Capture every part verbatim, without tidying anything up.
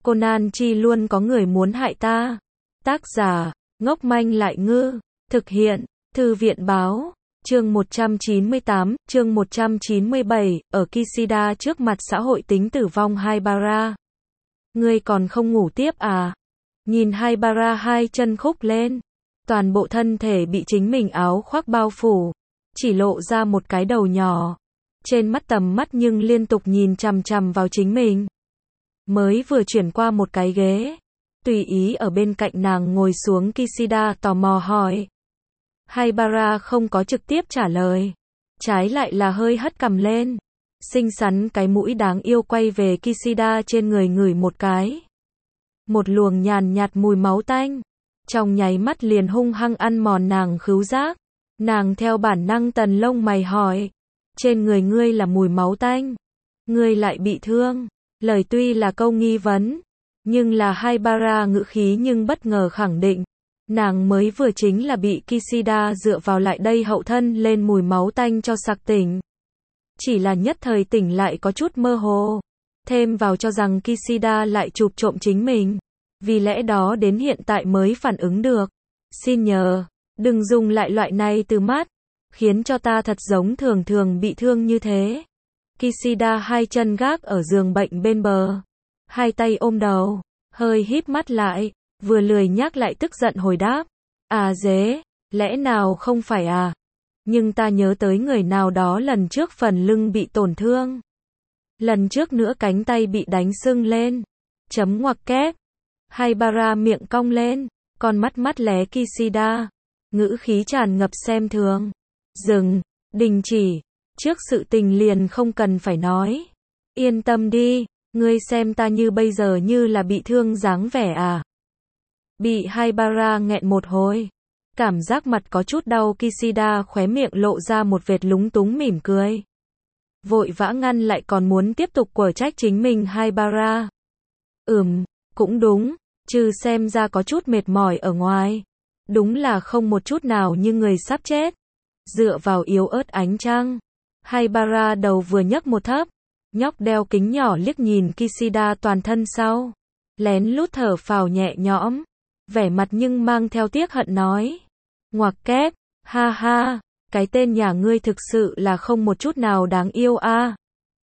Conan chi luôn có người muốn hại ta. Tác giả, ngốc manh lại ngư. Thực hiện, Thư viện báo. Chương một trăm chín mươi tám, chương một trăm chín mươi bảy, ở Kishida trước mặt xã hội tính tử vong Haibara. Ngươi còn không ngủ tiếp à? Nhìn Haibara hai chân khúc lên, toàn bộ thân thể bị chính mình áo khoác bao phủ, chỉ lộ ra một cái đầu nhỏ. Trên mắt tầm mắt nhưng liên tục nhìn chằm chằm vào chính mình. Mới vừa chuyển qua một cái ghế, tùy ý ở bên cạnh nàng ngồi xuống, Kishida tò mò hỏi. Haibara không có trực tiếp trả lời, trái lại là hơi hất cằm lên, xinh xắn cái mũi đáng yêu quay về Kishida trên người ngửi một cái. Một luồng nhàn nhạt mùi máu tanh, trong nháy mắt liền hung hăng ăn mòn nàng khứu giác. Nàng theo bản năng tần lông mày hỏi, trên người ngươi là mùi máu tanh, ngươi lại bị thương. Lời tuy là câu nghi vấn, nhưng là Haibara ngữ khí nhưng bất ngờ khẳng định. Nàng mới vừa chính là bị Kishida dựa vào lại đây hậu thân lên mùi máu tanh cho sặc tỉnh. Chỉ là nhất thời tỉnh lại có chút mơ hồ, thêm vào cho rằng Kishida lại chụp trộm chính mình, vì lẽ đó đến hiện tại mới phản ứng được. Xin nhờ, đừng dùng lại loại này từ mát, khiến cho ta thật giống thường thường bị thương như thế. Kishida hai chân gác ở giường bệnh bên bờ, hai tay ôm đầu, hơi híp mắt lại, vừa lười nhác lại tức giận hồi đáp. À dế, lẽ nào không phải à? Nhưng ta nhớ tới người nào đó lần trước phần lưng bị tổn thương. Lần trước nữa cánh tay bị đánh sưng lên. Chấm ngoặc kép. Haibara miệng cong lên, con mắt mắt lé Kishida, ngữ khí tràn ngập xem thường. Dừng, đình chỉ, trước sự tình liền không cần phải nói. Yên tâm đi, ngươi xem ta như bây giờ như là bị thương dáng vẻ à? Bị Haibara nghẹn một hồi, cảm giác mặt có chút đau, Kishida khóe miệng lộ ra một vệt lúng túng mỉm cười. Vội vã ngăn lại còn muốn tiếp tục quở trách chính mình Haibara. Ừm, cũng đúng, trừ xem ra có chút mệt mỏi ở ngoài, đúng là không một chút nào như người sắp chết. Dựa vào yếu ớt ánh trăng, Haibara đầu vừa nhấc một thấp, nhóc đeo kính nhỏ liếc nhìn Kishida toàn thân sau, lén lút thở phào nhẹ nhõm, vẻ mặt nhưng mang theo tiếc hận nói. Ngoặc kép, ha ha, cái tên nhà ngươi thực sự là không một chút nào đáng yêu a. À.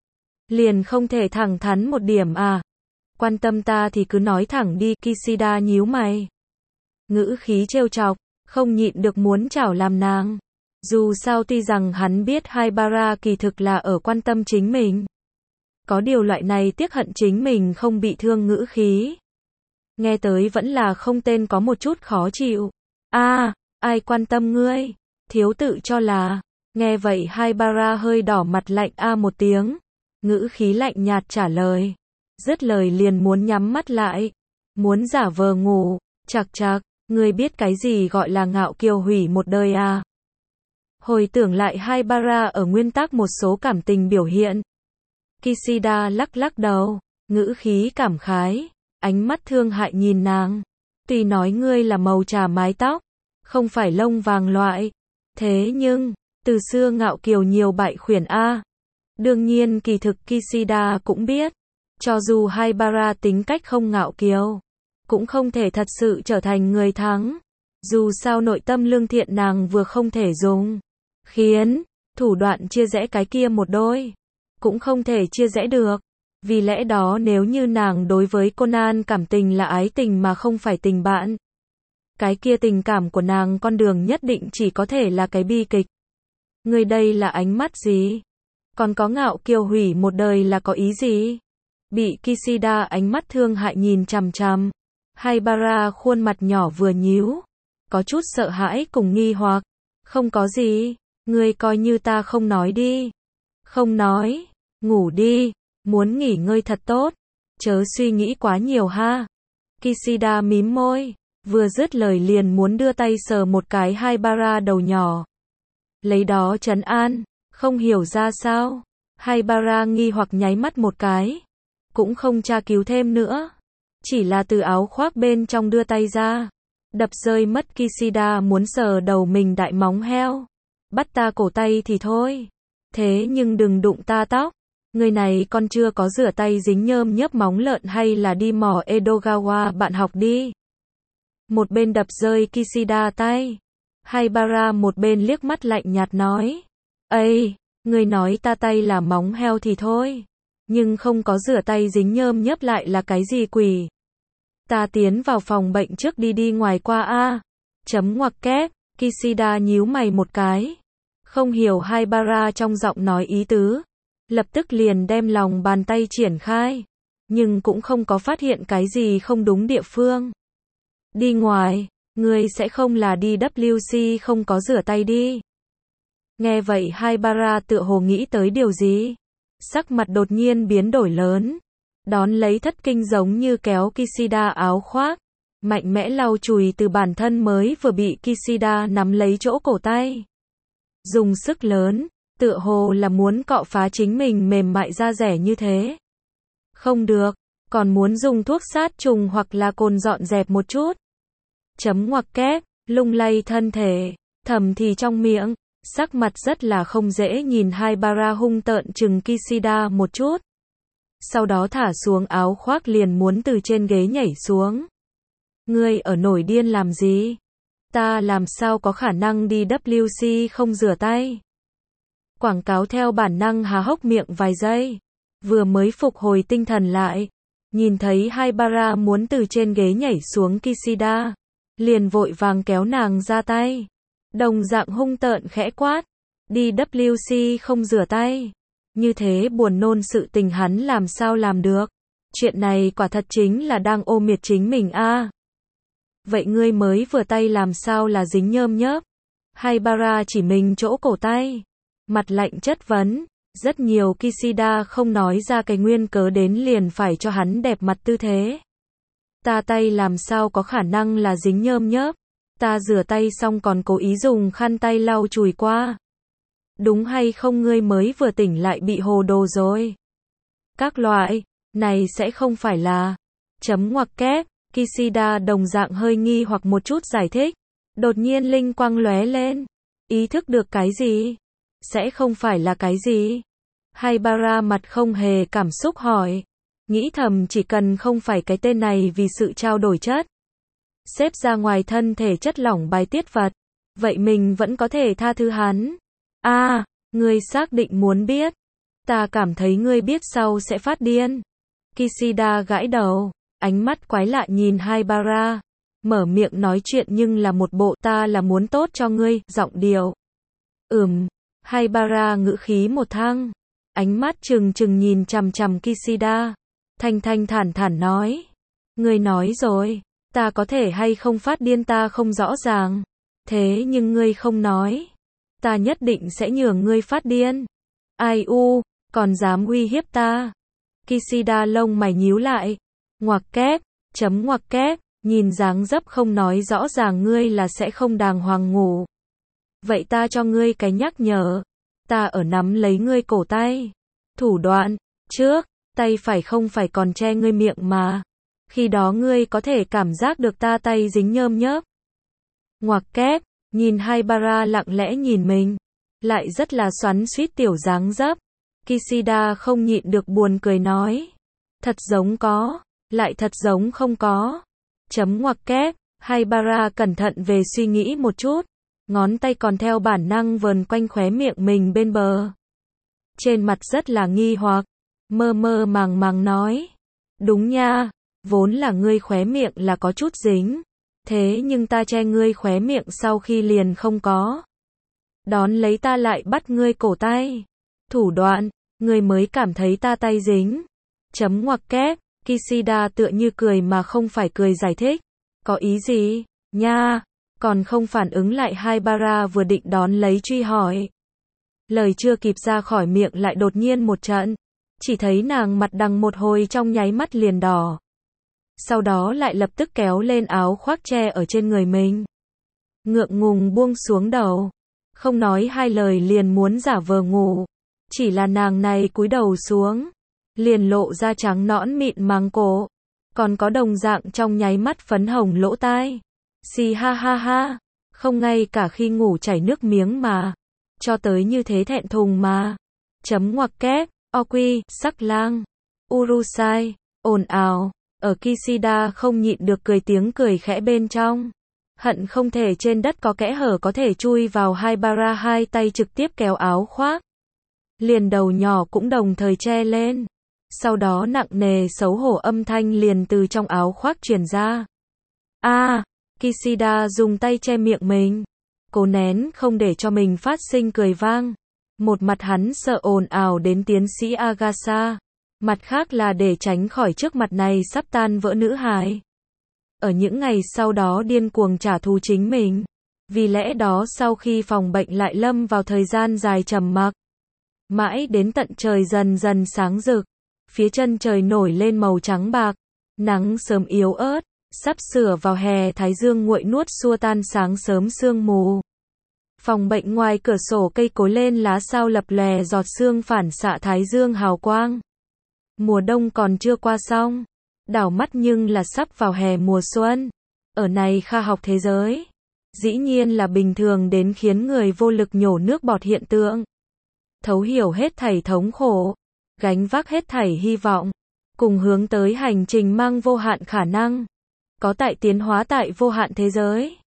Liền không thể thẳng thắn một điểm à? Quan tâm ta thì cứ nói thẳng đi, Kishida nhíu mày. Ngữ khí trêu chọc, không nhịn được muốn chảo làm nàng. Dù sao tuy rằng hắn biết Haibara kỳ thực là ở quan tâm chính mình. Có điều loại này tiếc hận chính mình không bị thương ngữ khí, nghe tới vẫn là không tên có một chút khó chịu. A, à, ai quan tâm ngươi? Thiếu tự cho là. Nghe vậy Haibara hơi đỏ mặt lạnh a một tiếng, ngữ khí lạnh nhạt trả lời. Dứt lời liền muốn nhắm mắt lại, muốn giả vờ ngủ. Chạc chạc, ngươi biết cái gì gọi là ngạo kiều hủy một đời à? Hồi tưởng lại Haibara ở nguyên tắc một số cảm tình biểu hiện, Kishida lắc lắc đầu, ngữ khí cảm khái, ánh mắt thương hại nhìn nàng. Tuy nói ngươi là màu trà mái tóc, không phải lông vàng loại, thế nhưng, từ xưa ngạo kiều nhiều bại khuyển a. Đương nhiên kỳ thực Kishida cũng biết, cho dù Haibara tính cách không ngạo kiều, cũng không thể thật sự trở thành người thắng. Dù sao nội tâm lương thiện nàng vừa không thể dùng, khiến thủ đoạn chia rẽ cái kia một đôi, cũng không thể chia rẽ được. Vì lẽ đó nếu như nàng đối với Conan cảm tình là ái tình mà không phải tình bạn, cái kia tình cảm của nàng con đường nhất định chỉ có thể là cái bi kịch. Người đây là ánh mắt gì? Còn có ngạo kiều hủy một đời là có ý gì? Bị Kishida ánh mắt thương hại nhìn chằm chằm, Haibara khuôn mặt nhỏ vừa nhíu, có chút sợ hãi cùng nghi hoặc. Không có gì, ngươi coi như ta không nói đi. Không nói, ngủ đi, muốn nghỉ ngơi thật tốt, chớ suy nghĩ quá nhiều ha. Kishida mím môi, vừa dứt lời liền muốn đưa tay sờ một cái Haibara đầu nhỏ, lấy đó trấn an. Không hiểu ra sao, Haibara nghi hoặc nháy mắt một cái, cũng không tra cứu thêm nữa, chỉ là từ áo khoác bên trong đưa tay ra, đập rơi mất. Kishida muốn sờ đầu mình đại móng heo, bắt ta cổ tay thì thôi, thế nhưng đừng đụng ta tóc. Người này con chưa có rửa tay dính nhơm nhớp móng lợn hay là đi mỏ Edogawa bạn học đi. Một bên đập rơi Kishida tay. Haibara một bên liếc mắt lạnh nhạt nói. Ây, người nói ta tay là móng heo thì thôi. Nhưng không có rửa tay dính nhơm nhớp lại là cái gì quỷ. Ta tiến vào phòng bệnh trước đi đi ngoài qua a. Chấm ngoặc kép, Kishida nhíu mày một cái. Không hiểu Haibara trong giọng nói ý tứ. Lập tức liền đem lòng bàn tay triển khai. Nhưng cũng không có phát hiện cái gì không đúng địa phương. Đi ngoài, ngươi sẽ không là đi W C không có rửa tay đi. Nghe vậy Haibara tựa hồ nghĩ tới điều gì. Sắc mặt đột nhiên biến đổi lớn. Đón lấy thất kinh giống như kéo Kishida áo khoác. Mạnh mẽ lau chùi từ bản thân mới vừa bị Kishida nắm lấy chỗ cổ tay. Dùng sức lớn, tựa hồ là muốn cọ phá chính mình mềm mại da rẻ như thế. Không được, còn muốn dùng thuốc sát trùng hoặc là cồn dọn dẹp một chút. Chấm ngoặc kép, lung lay thân thể, thầm thì trong miệng, sắc mặt rất là không dễ nhìn Haibara hung tợn chừng Kishida một chút. Sau đó thả xuống áo khoác liền muốn từ trên ghế nhảy xuống. Ngươi ở nổi điên làm gì? Ta làm sao có khả năng đi W C không rửa tay? Quảng cáo theo bản năng há hốc miệng vài giây. Vừa mới phục hồi tinh thần lại. Nhìn thấy Haibara muốn từ trên ghế nhảy xuống Kishida. Liền vội vàng kéo nàng ra tay. Đồng dạng hung tợn khẽ quát. Đi W C không rửa tay. Như thế buồn nôn sự tình hắn làm sao làm được. Chuyện này quả thật chính là đang ô miệt chính mình a. Vậy ngươi mới vừa tay làm sao là dính nhơm nhớp? Haibara chỉ mình chỗ cổ tay. Mặt lạnh chất vấn. Rất nhiều Kishida không nói ra cái nguyên cớ đến liền phải cho hắn đẹp mặt tư thế. Ta tay làm sao có khả năng là dính nhơm nhớp? Ta rửa tay xong còn cố ý dùng khăn tay lau chùi qua. Đúng hay không ngươi mới vừa tỉnh lại bị hồ đồ rồi? Các loại, này sẽ không phải là... Chấm ngoặc kép, Kishida đồng dạng hơi nghi hoặc một chút giải thích. Đột nhiên linh quang lóe lên. Ý thức được cái gì? Sẽ không phải là cái gì? Haibara mặt không hề cảm xúc hỏi. Nghĩ thầm chỉ cần không phải cái tên này vì sự trao đổi chất. Xếp ra ngoài thân thể chất lỏng bài tiết vật. Vậy mình vẫn có thể tha thứ hắn. A, à, ngươi xác định muốn biết. Ta cảm thấy ngươi biết sau sẽ phát điên. Kishida gãi đầu, ánh mắt quái lạ nhìn Haibara. Mở miệng nói chuyện nhưng là một bộ ta là muốn tốt cho ngươi, giọng điệu. Ừm, Haibara ngữ khí một thăng. Ánh mắt trừng trừng nhìn chằm chằm Kishida. Thanh thanh thản thản nói. Ngươi nói rồi, ta có thể hay không phát điên ta không rõ ràng. Thế nhưng ngươi không nói. Ta nhất định sẽ nhường ngươi phát điên. Ai u, còn dám uy hiếp ta. Kishida lông mày nhíu lại. Ngoặc kép, chấm ngoặc kép, nhìn dáng dấp không nói rõ ràng ngươi là sẽ không đàng hoàng ngủ. Vậy ta cho ngươi cái nhắc nhở. Ta ở nắm lấy ngươi cổ tay. Thủ đoạn, trước, tay phải không phải còn che ngươi miệng mà. Khi đó ngươi có thể cảm giác được ta tay dính nhơm nhớp. Ngoặc kép, nhìn Haibara lặng lẽ nhìn mình. Lại rất là xoắn xuýt tiểu dáng dấp. Kishida không nhịn được buồn cười nói. Thật giống có, lại thật giống không có. Chấm ngoặc kép, Haibara cẩn thận về suy nghĩ một chút. Ngón tay còn theo bản năng vờn quanh khóe miệng mình bên bờ. Trên mặt rất là nghi hoặc. Mơ mơ màng màng nói. Đúng nha, vốn là ngươi khóe miệng là có chút dính. Thế nhưng ta che ngươi khóe miệng sau khi liền không có. Đón lấy ta lại bắt ngươi cổ tay. Thủ đoạn, ngươi mới cảm thấy ta tay dính. Chấm ngoặc kép, Kishida tựa như cười mà không phải cười giải thích. Có ý gì, nha, còn không phản ứng lại Haibara vừa định đón lấy truy hỏi. Lời chưa kịp ra khỏi miệng lại đột nhiên một trận. Chỉ thấy nàng mặt đằng một hồi trong nháy mắt liền đỏ. Sau đó lại lập tức kéo lên áo khoác che ở trên người mình. Ngượng ngùng buông xuống đầu. Không nói hai lời liền muốn giả vờ ngủ. Chỉ là nàng này cúi đầu xuống. Liền lộ ra trắng nõn mịn màng cổ. Còn có đồng dạng trong nháy mắt phấn hồng lỗ tai. Xì ha ha ha. Không ngay cả khi ngủ chảy nước miếng mà. Cho tới như thế thẹn thùng mà. Chấm ngoặc kép. Oki, Sắc Lang, Urusai, ồn ào. Ở Kishida không nhịn được cười tiếng cười khẽ bên trong. Hận không thể trên đất có kẽ hở có thể chui vào Haibara, hai tay trực tiếp kéo áo khoác. Liền đầu nhỏ cũng đồng thời che lên. Sau đó nặng nề xấu hổ âm thanh liền từ trong áo khoác truyền ra. A, à, Kishida dùng tay che miệng mình. Cố nén không để cho mình phát sinh cười vang. Một mặt hắn sợ ồn ào đến tiến sĩ Agasa. Mặt khác là để tránh khỏi trước mặt này sắp tan vỡ nữ hài. Ở những ngày sau đó điên cuồng trả thù chính mình. Vì lẽ đó sau khi phòng bệnh lại lâm vào thời gian dài trầm mặc. Mãi đến tận trời dần dần sáng rực. Phía chân trời nổi lên màu trắng bạc. Nắng sớm yếu ớt. Sắp sửa vào hè, thái dương nguội nuốt xua tan sáng sớm sương mù. Phòng bệnh ngoài cửa sổ cây cối lên lá sao lập lòe giọt sương phản xạ thái dương hào quang. Mùa đông còn chưa qua xong. Đảo mắt nhưng là sắp vào hè mùa xuân. Ở này kha học thế giới. Dĩ nhiên là bình thường đến khiến người vô lực nhổ nước bọt hiện tượng. Thấu hiểu hết thảy thống khổ. Gánh vác hết thảy hy vọng. Cùng hướng tới hành trình mang vô hạn khả năng. Có tại tiến hóa tại vô hạn thế giới.